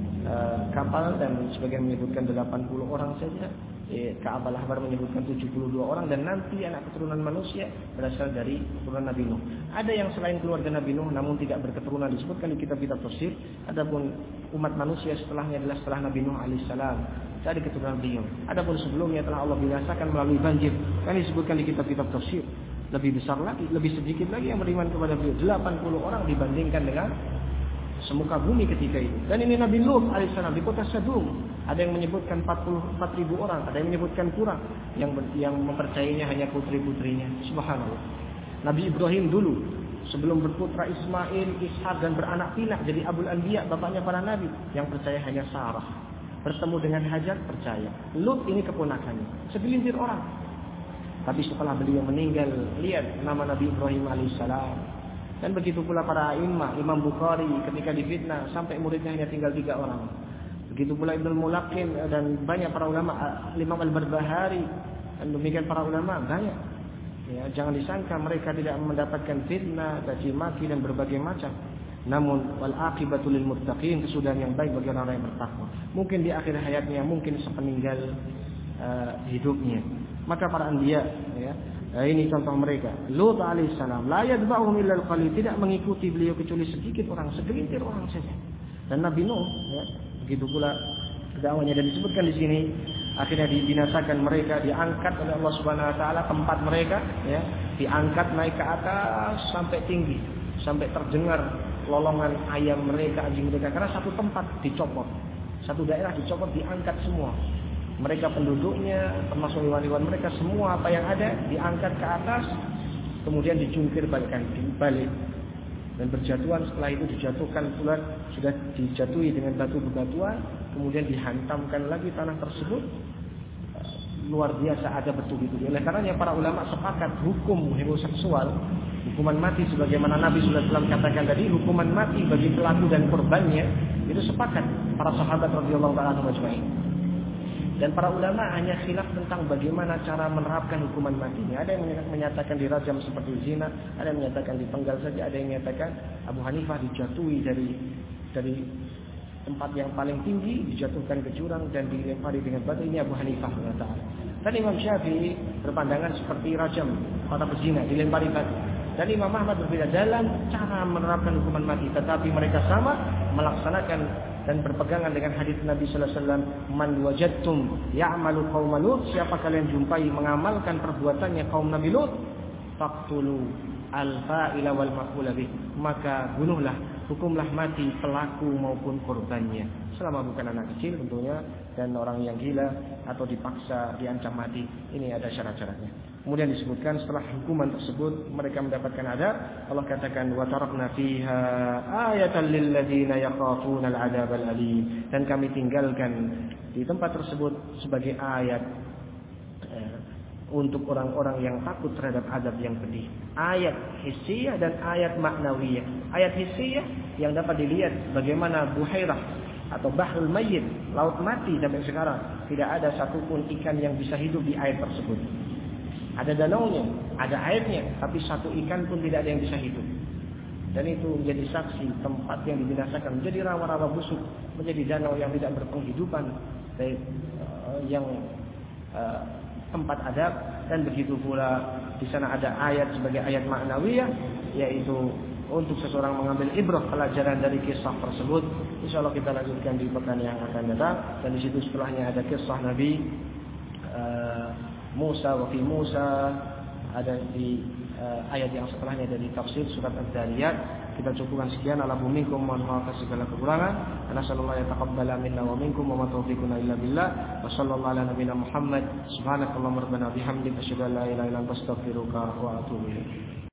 Uh, kapal, dan sebagian menyebutkan delapan puluh orang saja. Eh, Ka'ab al-Ahbar menyebutkan tujuh puluh dua orang, dan nanti anak keturunan manusia berasal dari keturunan Nabi Nuh. Ada yang selain keluarga Nabi Nuh namun tidak berketurunan, disebutkan di kitab-kitab tafsir. Adapun umat manusia setelahnya adalah setelah Nabi Nuh alaihissalam dari keturunan beliau. Adapun sebelumnya telah Allah binasakan melalui banjir. Kan disebutkan di kitab-kitab tafsir. Lebih besar lagi, lebih sedikit lagi yang beriman kepada beliau, delapan puluh orang dibandingkan dengan semuka bumi ketika itu. Dan ini Nabi Lut alaihissalam di kota Sadum. Ada yang menyebutkan empat puluh empat ribu orang, ada yang menyebutkan kurang. Yang yang mempercayainya hanya putri-putrinya. Subhanallah. Nabi Ibrahim dulu sebelum berputra Ismail, Ishak dan beranak pinak jadi Abul Anbiya, bapaknya para nabi, yang percaya hanya Sarah. Bertemu dengan Hajar percaya. Lut ini keponakannya, segelintir orang. Tapi setelah beliau meninggal, lihat nama Nabi Ibrahim alaihissalam. Dan begitu pula para imam, Imam Bukhari ketika difitnah sampai muridnya hanya tinggal tiga orang. Begitu pula Ibnu Mulaqqin dan banyak para ulama, Imam Al-Barbahari, dan demikian para ulama banyak. Ya, jangan disangka mereka tidak mendapatkan fitnah, caci maki dan berbagai macam. Namun wal aqibatu lil muttaqin, kesudahan yang baik bagi orang yang bertakwa. Mungkin di akhir hayatnya, mungkin sepeninggal uh, hidupnya. Maka para anbiya, ya, nah, ini contoh mereka. Lut alaihissalam la yadba'uhum illa al-qalil, tidak mengikuti beliau kecuali sedikit orang, segelintir orang saja. Dan Nabi Nuh, ya, begitu pula dakwahnya, dan disebutkan di sini akhirnya dibinasakan mereka, diangkat oleh Allah Subhanahu wa taala tempat mereka, ya, diangkat naik ke atas sampai tinggi, sampai terdengar lolongan ayam mereka, anjing mereka, karena satu tempat dicopot, satu daerah dicopot, diangkat semua. Mereka penduduknya, termasuk hewan-hewan mereka, semua apa yang ada diangkat ke atas, kemudian dijungkir balikan balik, dan berjatuhan. Setelah itu dijatuhkan pula, sudah dijatuhi dengan batu bebatuan, kemudian dihantamkan lagi tanah tersebut. Luar biasa ada bertubi-tubi. Oleh karenanya para ulama sepakat hukum homoseksual hukuman mati sebagaimana Nabi sallallahu alaihi wasallam katakan tadi, hukuman mati bagi pelaku dan korbannya itu sepakat para sahabat radhiyallahu taala majma'in. Dan para ulama hanya khilaf tentang bagaimana cara menerapkan hukuman mati ini. Ada yang menyatakan dirajam seperti zina, ada yang menyatakan dipenggal saja, ada yang menyatakan Abu Hanifah dijatuhi dari dari tempat yang paling tinggi, dijatuhkan ke jurang dan dilempari dengan batu. Ini Abu Hanifah mengatakan. Dan Imam Syafi'i berpandangan seperti rajam pada pezina, dilempari batu. Dan Imam Ahmad berbeda dalam cara menerapkan hukuman mati, tetapi mereka sama melaksanakan dan berpegangan dengan hadis Nabi sallallahu alaihi wasallam, "Man wajadtum ya'malu qauma Lut," siapa kalian jumpai mengamalkan perbuatannya kaum Nabi Lut, faqtulu al-fa'ila wal maf'ula bih, maka bunuhlah, hukumlah mati pelaku maupun korbannya, selama bukan anak kecil tentunya dan orang yang gila atau dipaksa diancam mati. Ini ada syarat-syaratnya. Kemudian disebutkan setelah hukuman tersebut mereka mendapatkan adab, Allah katakan wa tarakna fiha ayatan lil ladzina yakhafuna al adzabal alim, dan kami tinggalkan di tempat tersebut sebagai ayat eh, untuk orang-orang yang takut terhadap azab yang pedih. Ayat hissiyah dan ayat maknawiyah. Ayat hissiyah yang dapat dilihat bagaimana Buhairah atau Bahrul Mayyit, laut mati sampai sekarang tidak ada satupun ikan yang bisa hidup di air tersebut. Ada danaunya, ada airnya, tapi satu ikan pun tidak ada yang bisa hidup. Dan itu menjadi saksi tempat yang dibinasakan, menjadi rawa-rawa busuk, menjadi danau yang tidak berpenghidupan, yang uh, tempat adab. Dan begitu pula di sana ada ayat sebagai ayat maknawiyah, yaitu untuk seseorang mengambil ibrah pelajaran dari kisah tersebut. Insya Allah kita lanjutkan di pekan yang akan datang. Dan di situ setelahnya ada kisah Nabi uh, Musa wa fi Musa, ada di uh, ayat yang setelahnya dari tafsir surat Ad-Dariyat. Kita cukupkan sekian. Allahu minkum, mohon maaf atas segala kekurangan. Nasallallahu yataqabbala minna wa minkum wa ma taufiquna illa billah. Wa sallallahu ala nabiyyina Muhammad. Subhanakallahumma rabbana bihamdika asyhadu an la ilaha illa anta astaghfiruka wa atubu ilaik.